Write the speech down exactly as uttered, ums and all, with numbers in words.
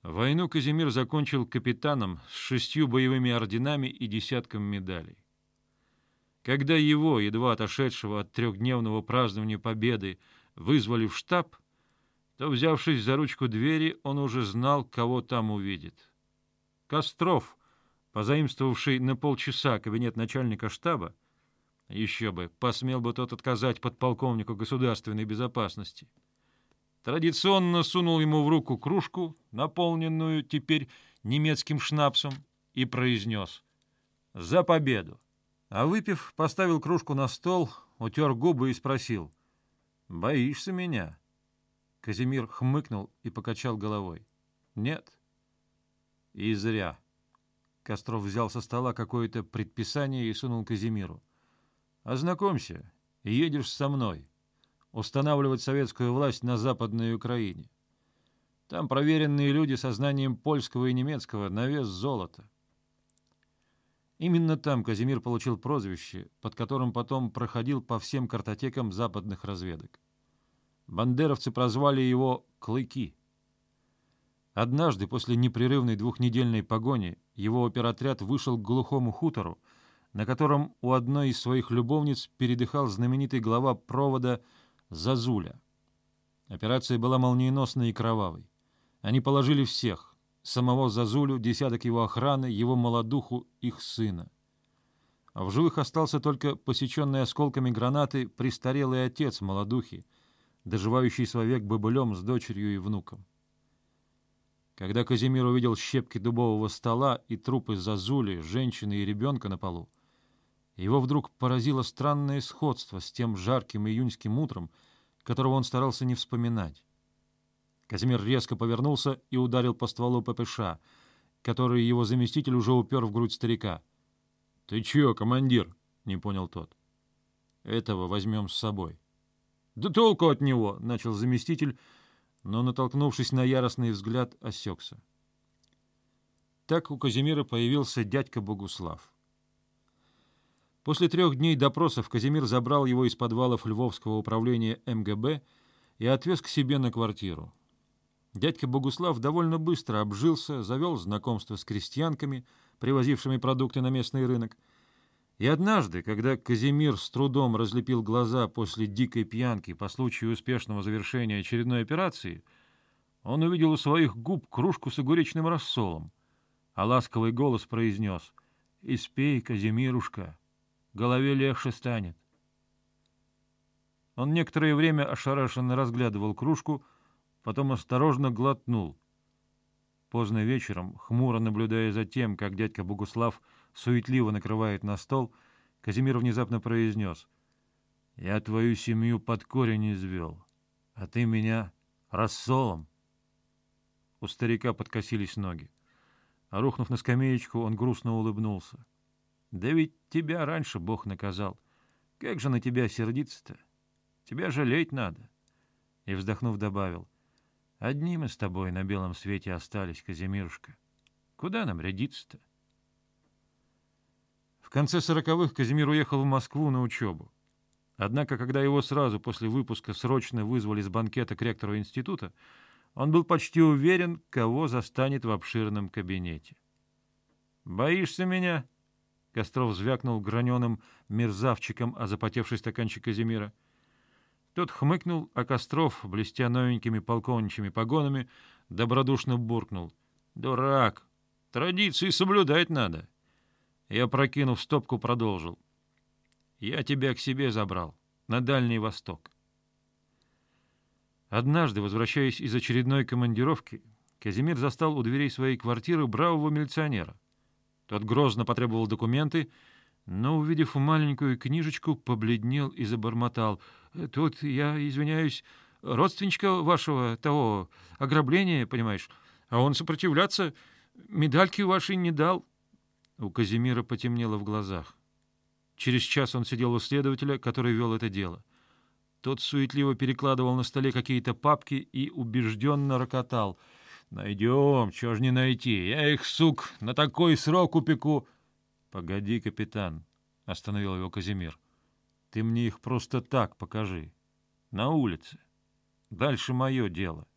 Войну Казимир закончил капитаном с шестью боевыми орденами и десятком медалей. Когда его, едва отошедшего от трехдневного празднования победы, вызвали в штаб, то, взявшись за ручку двери, он уже знал, кого там увидит. Костров, позаимствовавший на полчаса кабинет начальника штаба, еще бы, посмел бы тот отказать подполковнику государственной безопасности, традиционно сунул ему в руку кружку, наполненную теперь немецким шнапсом, и произнес: «За победу!» А выпив, поставил кружку на стол, утер губы и спросил: «Боишься меня?» Казимир хмыкнул и покачал головой. «Нет». «И зря». Костров взял со стола какое-то предписание и сунул Казимиру. «Ознакомься, едешь со мной устанавливать советскую власть на Западной Украине. Там проверенные люди со знанием польского и немецкого на вес золота». Именно там Казимир получил прозвище, под которым потом проходил по всем картотекам западных разведок. Бандеровцы прозвали его «Клыки». Однажды, после непрерывной двухнедельной погони, его оперотряд вышел к глухому хутору, на котором у одной из своих любовниц передыхал знаменитый глава провода Зазуля. Операция была молниеносной и кровавой. Они положили всех — самого Зазулю, десяток его охраны, его молодуху, их сына. А в живых остался только посеченный осколками гранаты престарелый отец молодухи, доживающий свой век бобылем с дочерью и внуком. Когда Казимир увидел щепки дубового стола и трупы Зазули, женщины и ребенка на полу, его вдруг поразило странное сходство с тем жарким июньским утром, которого он старался не вспоминать. Казимир резко повернулся и ударил по стволу ППШ, который его заместитель уже упер в грудь старика. — Ты чё, командир? — не понял тот. — Этого возьмем с собой. — Да толку от него! — начал заместитель, но, натолкнувшись на яростный взгляд, осекся. Так у Казимира появился дядька Богуслав. После трех дней допросов Казимир забрал его из подвалов Львовского управления МГБ и отвез к себе на квартиру. Дядька Богуслав довольно быстро обжился, завел знакомство с крестьянками, привозившими продукты на местный рынок. И однажды, когда Казимир с трудом разлепил глаза после дикой пьянки по случаю успешного завершения очередной операции, он увидел у своих губ кружку с огуречным рассолом, а ласковый голос произнес: «Испей, Казимирушка, голове легче станет». Он некоторое время ошарашенно разглядывал кружку, потом осторожно глотнул. Поздно вечером, хмуро наблюдая за тем, как дядька Богуслав суетливо накрывает на стол, Казимир внезапно произнес: «Я твою семью под корень извел, а ты меня рассолом». У старика подкосились ноги, а, рухнув на скамеечку, он грустно улыбнулся. «Да ведь тебя раньше Бог наказал. Как же на тебя сердиться-то? Тебя жалеть надо». И, вздохнув, добавил: «Одни мы с тобой на белом свете остались, Казимирушка. Куда нам рядиться-то?» В конце сороковых Казимир уехал в Москву на учебу. Однако, когда его сразу после выпуска срочно вызвали с банкета к ректору института, он был почти уверен, кого застанет в обширном кабинете. «Боишься меня?» — Костров звякнул граненым мерзавчиком о запотевший стаканчик Казимира. Тот хмыкнул, а Костров, блестя новенькими полковничьими погонами, добродушно буркнул: «Дурак! Традиции соблюдать надо!» И, опрокинув стопку, продолжил: «Я тебя к себе забрал, на Дальний Восток». Однажды, возвращаясь из очередной командировки, Казимир застал у дверей своей квартиры бравого милиционера. Тот грозно потребовал документы, но, увидев маленькую книжечку, побледнел и забормотал: «Тут, я извиняюсь, родственничка вашего, того, ограбления, понимаешь, а он сопротивляться медальки вашей не дал». У Казимира потемнело в глазах. Через час он сидел у следователя, который вел это дело. Тот суетливо перекладывал на столе какие-то папки и убежденно рокотал: «Найдем, чего ж не найти, я их, сук, на такой срок упеку». «Погоди, капитан», — остановил его Казимир, — «ты мне их просто так покажи, на улице. Дальше мое дело».